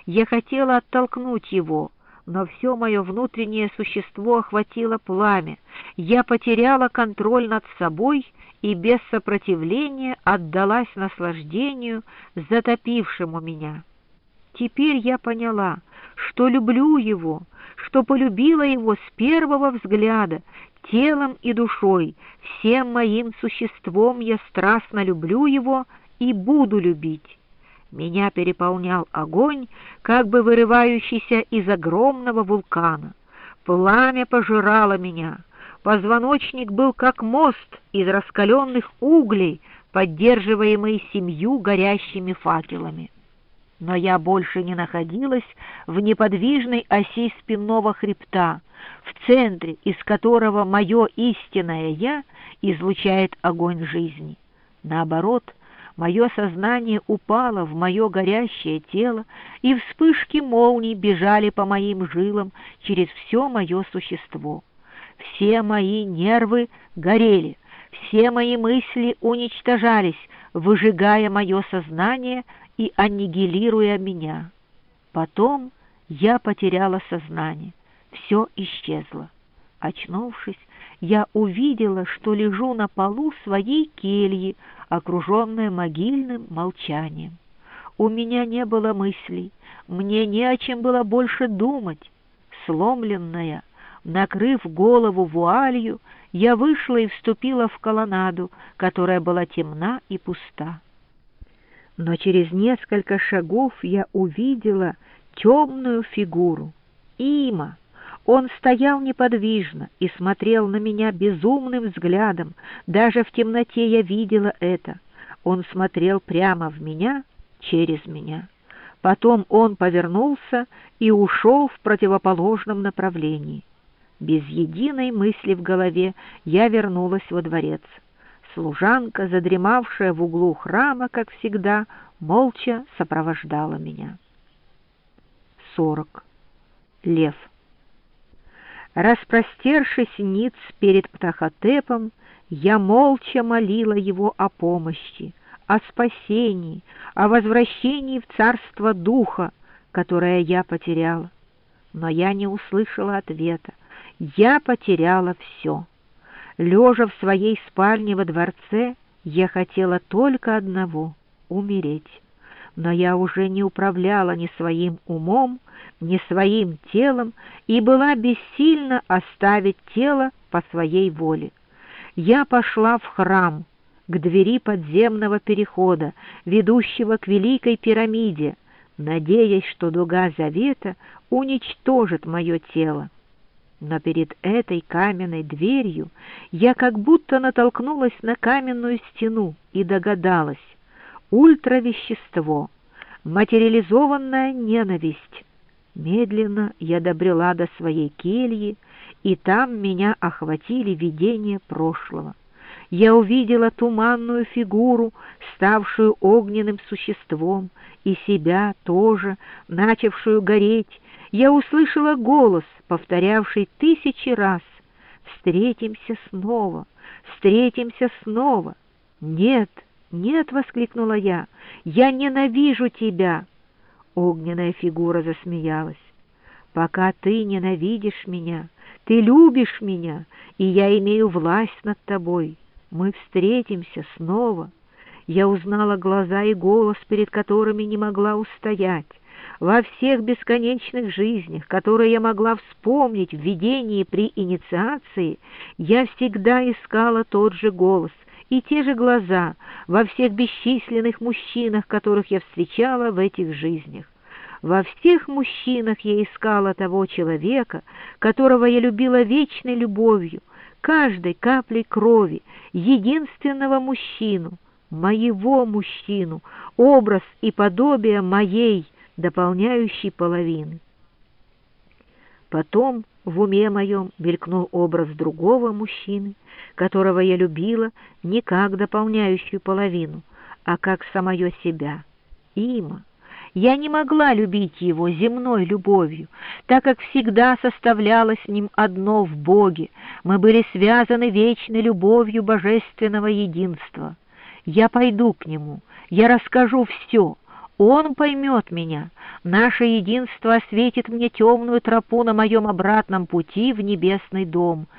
Я хотела оттолкнуть его, но все мое внутреннее существо охватило пламя. Я потеряла контроль над собой и без сопротивления отдалась наслаждению, затопившему меня. Теперь я поняла, что люблю его, что полюбила его с первого взгляда, телом и душой, всем моим существом я страстно люблю его и буду любить. Меня переполнял огонь, как бы вырывающийся из огромного вулкана. Пламя пожирало меня. Позвоночник был как мост из раскаленных углей, поддерживаемый 7 горящими факелами. Но я больше не находилась в неподвижной оси спинного хребта, в центре, из которого мое истинное «я» излучает огонь жизни. Наоборот, мое сознание упало в мое горящее тело, и вспышки молний бежали по моим жилам через все мое существо. Все мои нервы горели, все мои мысли уничтожались, выжигая мое сознание и аннигилируя меня. Потом я потеряла сознание, все исчезло. Очнувшись, я увидела, что лежу на полу своей кельи, окруженная могильным молчанием. У меня не было мыслей, мне не о чем было больше думать. Сломленная, накрыв голову вуалью, я вышла и вступила в колоннаду, которая была темна и пуста. Но через несколько шагов я увидела темную фигуру. Има! Он стоял неподвижно и смотрел на меня безумным взглядом. Даже в темноте я видела это. Он смотрел прямо в меня, через меня. Потом он повернулся и ушел в противоположном направлении. Без единой мысли в голове я вернулась во дворец. Служанка, задремавшая в углу храма, как всегда, молча сопровождала меня. 40. Лев. Распростершись ниц перед Птахотепом, я молча молила его о помощи, о спасении, о возвращении в царство духа, которое я потеряла. Но я не услышала ответа. Я потеряла все. Лежа в своей спальне во дворце, я хотела только одного — умереть. Но я уже не управляла ни своим умом, ни своим телом и была бессильна оставить тело по своей воле. Я пошла в храм, к двери подземного перехода, ведущего к Великой пирамиде, надеясь, что дуга завета уничтожит мое тело. Но перед этой каменной дверью я как будто натолкнулась на каменную стену и догадалась: ультравещество, материализованная ненависть. Медленно я добрела до своей кельи, и там меня охватили видения прошлого. Я увидела туманную фигуру, ставшую огненным существом, и себя тоже, начавшую гореть. Я услышала голос, повторявший 1000 раз: «Встретимся снова, встретимся снова». «Нет, нет!» — воскликнула я. «Я ненавижу тебя!» Огненная фигура засмеялась. «Пока ты ненавидишь меня, ты любишь меня, и я имею власть над тобой. Мы встретимся снова». Я узнала глаза и голос, перед которыми не могла устоять. Во всех бесконечных жизнях, которые я могла вспомнить в видении при инициации, я всегда искала тот же голос и те же глаза во всех бесчисленных мужчинах, которых я встречала в этих жизнях. Во всех мужчинах я искала того человека, которого я любила вечной любовью, каждой каплей крови, единственного мужчину, моего мужчину, образ и подобие моей дополняющей половины. Потом в уме моем мелькнул образ другого мужчины, которого я любила не как дополняющую половину, а как самое себя. Има. Я не могла любить его земной любовью, так как всегда составляла с ним одно в Боге. Мы были связаны вечной любовью божественного единства. Я пойду к нему, я расскажу все. Он поймет меня. Наше единство осветит мне темную тропу на моем обратном пути в небесный дом.